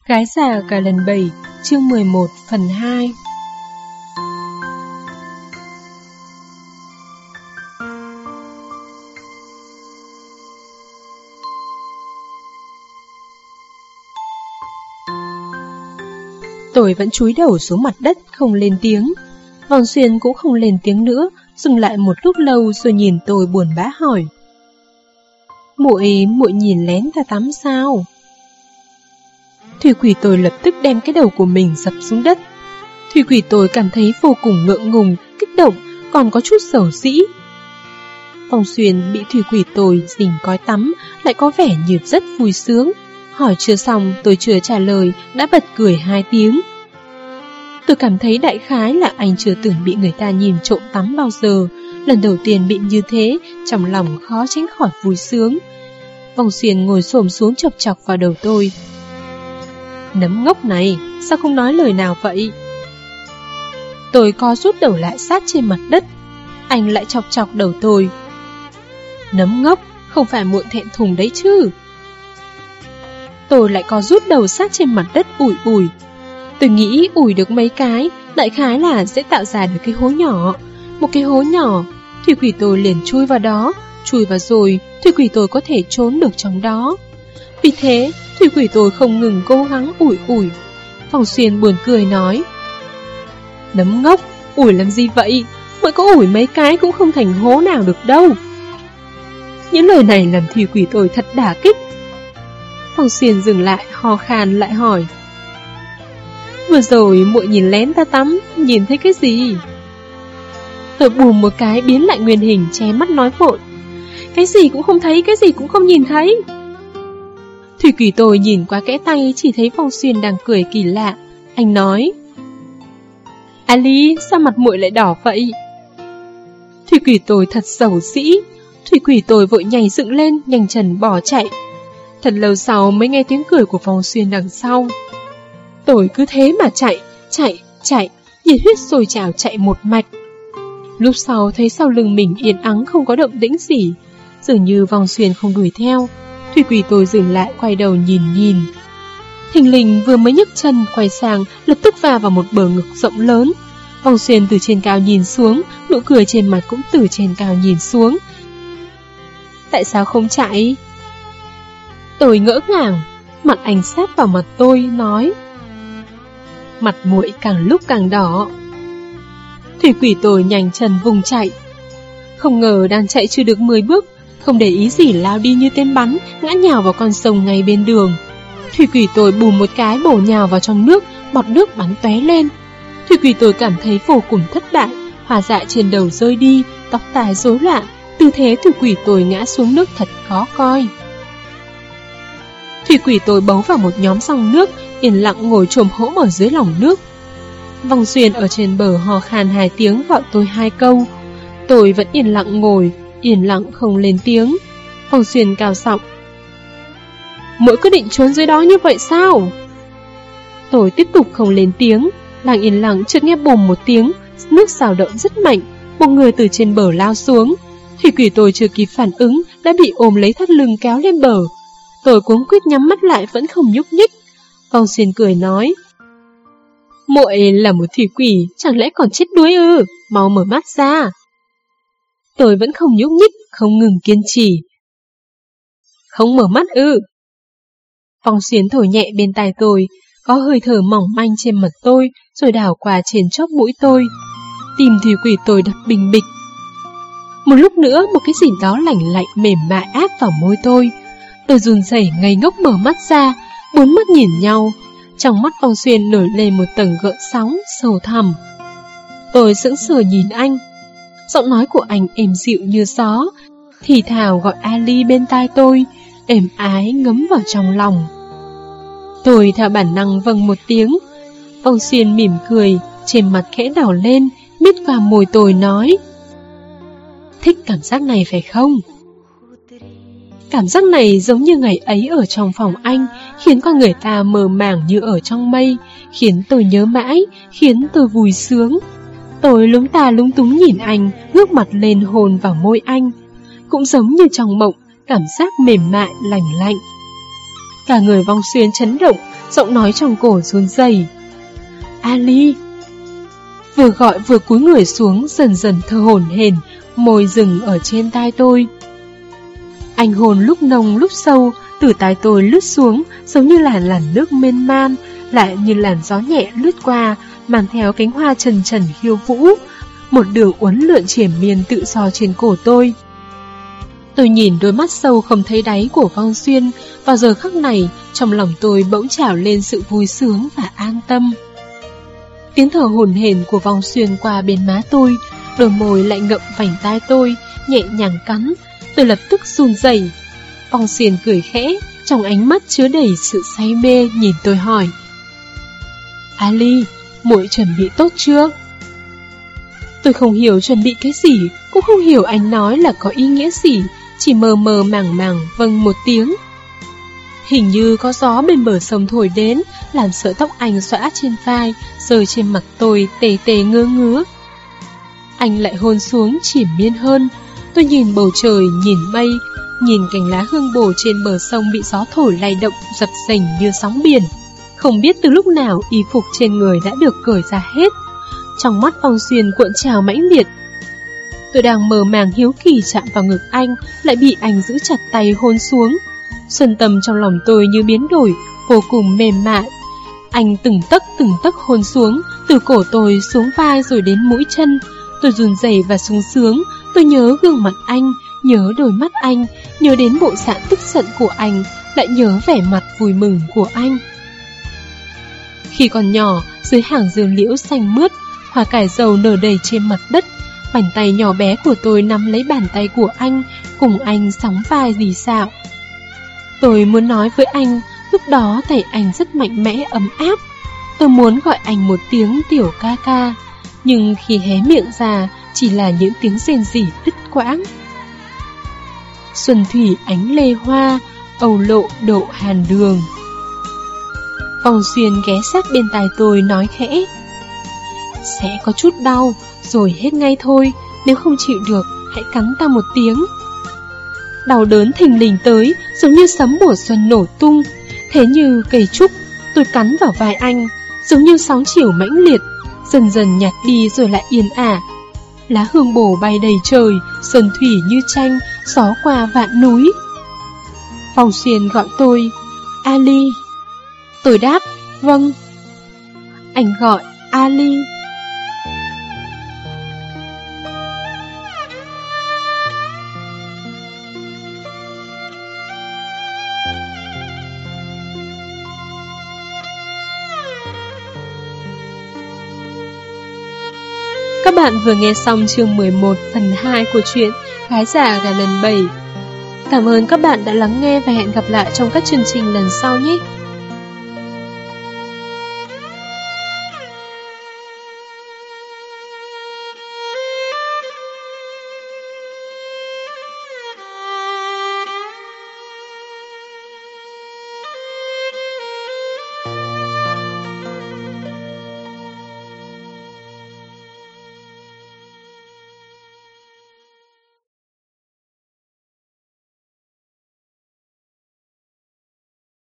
Gái già cả lần 7, chương 11 phần 2. Tôi vẫn chúi đầu xuống mặt đất không lên tiếng. Vòng Xuyên cũng không lên tiếng nữa, dừng lại một lúc lâu rồi nhìn tôi buồn bã hỏi: Muội nhìn lén ta tắm sao? Thủy Quỷ tôi lập tức đem cái đầu của mình dập xuống đất. Thủy Quỷ tôi cảm thấy vô cùng ngượng ngùng, kích động, còn có chút xấu dĩ. Vòng Xuyên bị Thủy Quỷ tôi dình cói tắm, lại có vẻ như rất vui sướng. Hỏi chưa xong, tôi chưa trả lời, đã bật cười 2 tiếng. Tôi cảm thấy đại khái là anh chưa từng bị người ta nhìn trộm tắm bao giờ. Lần đầu tiên bị như thế, trong lòng khó tránh khỏi vui sướng. Vòng Xuyên ngồi xổm xuống chọc chọc vào đầu tôi. Nấm ngốc này, sao không nói lời nào vậy? Tôi co rút đầu lại sát trên mặt đất. Anh lại chọc chọc đầu tôi. Nấm ngốc, không phải muội thẹn thùng đấy chứ? Tôi lại co rút đầu sát trên mặt đất ủi ủi. Tôi nghĩ ủi được mấy cái, đại khái là sẽ tạo ra được cái hố nhỏ. Một cái hố nhỏ, Thủy Quỷ tôi liền chui vào đó. Chui vào rồi, Thủy Quỷ tôi có thể trốn được trong đó. Vì thế, Thủy Quỷ tôi không ngừng cố gắng ủi ủi. Vòng Xuyên buồn cười nói: Nấm ngốc, ủi làm gì vậy? Muội có ủi mấy cái cũng không thành hố nào được đâu. Những lời này làm Thủy Quỷ tôi thật đả kích. Vòng Xuyên dừng lại, ho khan lại hỏi: Vừa rồi muội nhìn lén ta tắm, nhìn thấy cái gì? Tôi bùm một cái biến lại nguyên hình, che mắt nói vội: Cái gì cũng không thấy, cái gì cũng không nhìn thấy. Thủy Quỷ tôi nhìn qua kẽ tay, chỉ thấy Vòng Xuyên đang cười kỳ lạ. Anh nói: Ali, sao mặt muội lại đỏ vậy? Thủy Quỷ tôi thật xấu xĩ. Thủy Quỷ tôi vội nhảy dựng lên, nhanh chân bỏ chạy. Thật lâu sau mới nghe tiếng cười của Vòng Xuyên đằng sau. Tôi cứ thế mà chạy, nhiệt huyết sôi trào chạy một mạch. Lúc sau thấy sau lưng mình yên ắng không có động tĩnh gì, dường như Vòng Xuyên không đuổi theo. Thủy Quỷ tôi dừng lại quay đầu nhìn. Thình lình vừa mới nhấc chân quay sang, lập tức va vào một bờ ngực rộng lớn. Vòng Xuyên từ trên cao nhìn xuống, nụ cười trên mặt cũng từ trên cao nhìn xuống. Tại sao không chạy? Tôi ngỡ ngàng, mặt anh sát vào mặt tôi, nói: Mặt muội càng lúc càng đỏ. Thủy Quỷ tôi nhanh chân vùng chạy. Không ngờ đang chạy chưa được 10 bước, không để ý gì lao đi như tên bắn, ngã nhào vào con sông ngay bên đường. Thủy Quỷ tôi bùm một cái bổ nhào vào trong nước, bọt nước bắn tóe lên. Thủy Quỷ tôi cảm thấy vô cùng thất bại, hòa dạ trên đầu rơi đi, tóc tai rối loạn, tư thế Thủy Quỷ tôi ngã xuống nước thật khó coi. Thủy Quỷ tôi bấu vào một nhóm dòng nước, yên lặng ngồi chồm hỗn ở dưới lòng nước. Vòng Xuyên ở trên bờ ho khan 2 tiếng gọi tôi 2 câu. Tôi vẫn yên lặng ngồi, yên lặng không lên tiếng. Vòng Xuyên cao giọng: Muội cứ định trốn dưới đó như vậy sao? Tôi tiếp tục không lên tiếng. Đang yên lặng chợt nghe bùm một tiếng, nước xào động rất mạnh, một người từ trên bờ lao xuống. Thủy Quỷ tôi chưa kịp phản ứng đã bị ôm lấy thắt lưng kéo lên bờ. Tôi cuống quýt nhắm mắt lại vẫn không nhúc nhích. Vòng Xuyên cười nói: Muội là một thủy quỷ, chẳng lẽ còn chết đuối ư? Mau mở mắt ra. Tôi vẫn không nhúc nhích, không ngừng kiên trì. Không mở mắt ư? Vòng Xuyên thổi nhẹ bên tai tôi, có hơi thở mỏng manh trên mặt tôi, rồi đảo qua trên chóp mũi tôi. Tim Thủy Quỷ tôi đập bình bịch. Một lúc nữa, một cái gì đó lạnh lạnh mềm mại áp vào môi tôi. Tôi run rẩy ngây ngốc mở mắt ra, 4 mắt nhìn nhau. Trong mắt Vòng Xuyên nổi lên một tầng gợn sóng sâu thẳm. Tôi sững sờ nhìn anh. Giọng nói của anh êm dịu như gió, thì thào gọi Ali bên tai tôi, êm ái ngấm vào trong lòng. Tôi theo bản năng vâng một tiếng. Vòng Xuyên mỉm cười, trên mặt khẽ đỏ lên, miết vào môi tôi nói: Thích cảm giác này phải không? Cảm giác này giống như ngày ấy ở trong phòng anh, khiến con người ta mơ màng như ở trong mây, khiến tôi nhớ mãi, khiến tôi vui sướng. Tôi lúng ta lúng túng nhìn anh, ngước mặt lên hôn vào môi anh. Cũng giống như trong mộng, cảm giác mềm mại, lành lạnh. Cả người Vong Xuyên chấn động, giọng nói trong cổ run rẩy. Ali! Vừa gọi vừa cúi người xuống, dần dần thở hổn hển, môi dừng ở trên tai tôi. Anh hôn lúc nồng lúc sâu, từ tai tôi lướt xuống, giống như là làn nước mênh man, lại như làn gió nhẹ lướt qua, mang theo cánh hoa trần trần khiêu vũ, một đường uốn lượn triển miên tự do trên cổ tôi. Tôi nhìn đôi mắt sâu không thấy đáy của Vong Xuyên, vào giờ khắc này, trong lòng tôi bỗng trào lên sự vui sướng và an tâm. Tiếng thở hổn hển của Vong Xuyên qua bên má tôi, đôi môi lại ngậm vành tai tôi, nhẹ nhàng cắn. Tôi lập tức run rẩy. Vong Xuyên cười khẽ, trong ánh mắt chứa đầy sự say mê, nhìn tôi hỏi: Ali, muội chuẩn bị tốt chưa? Tôi không hiểu chuẩn bị cái gì, cũng không hiểu anh nói là có ý nghĩa gì, chỉ mờ mờ màng màng vâng một tiếng. Hình như có gió bên bờ sông thổi đến, làm sợi tóc anh xõa trên vai, rơi trên mặt tôi tê tê ngứa ngứa. Anh lại hôn xuống chìm miên hơn. Tôi nhìn bầu trời, nhìn mây, nhìn cành lá hương bồ trên bờ sông bị gió thổi lay động dập dềnh như sóng biển. Không biết từ lúc nào y phục trên người đã được cởi ra hết. Trong mắt Vong Xuyên cuộn trào mãnh liệt. Tôi đang mơ màng hiếu kỳ chạm vào ngực anh, lại bị anh giữ chặt tay hôn xuống. Xuân tâm trong lòng tôi như biến đổi, vô cùng mềm mại. Anh từng tấc hôn xuống, từ cổ tôi xuống vai rồi đến mũi chân. Tôi run rẩy và sung sướng. Tôi nhớ gương mặt anh, nhớ đôi mắt anh, nhớ đến bộ dạng tức giận của anh, lại nhớ vẻ mặt vui mừng của anh. Khi còn nhỏ, dưới hàng dương liễu xanh mướt, hoa cải dầu nở đầy trên mặt đất, bàn tay nhỏ bé của tôi nắm lấy bàn tay của anh, cùng anh sóng vai rì xạo. Tôi muốn nói với anh, lúc đó tay anh rất mạnh mẽ ấm áp. Tôi muốn gọi anh một tiếng tiểu ca ca, nhưng khi hé miệng ra chỉ là những tiếng rên rỉ đứt quãng. Xuân thủy ánh lê hoa, âu lộ độ hàn đường. Vong Xuyên ghé sát bên tai tôi nói khẽ: sẽ có chút đau, rồi hết ngay thôi. Nếu không chịu được, hãy cắn ta một tiếng. Đau đớn thình lình tới, giống như sấm mùa xuân nổ tung. Thế như cây trúc, tôi cắn vào vai anh, giống như sóng chiều mãnh liệt, dần dần nhạt đi rồi lại yên ả. Lá hương bồ bay đầy trời, xuân thủy như tranh, gió qua vạn núi. Vong Xuyên gọi tôi: Ali. Tôi đáp: vâng. Anh gọi: Ali. Các bạn vừa nghe xong chương 11 phần 2 của truyện Gái già gà lần 7. Cảm ơn các bạn đã lắng nghe và hẹn gặp lại trong các chương trình lần sau nhé.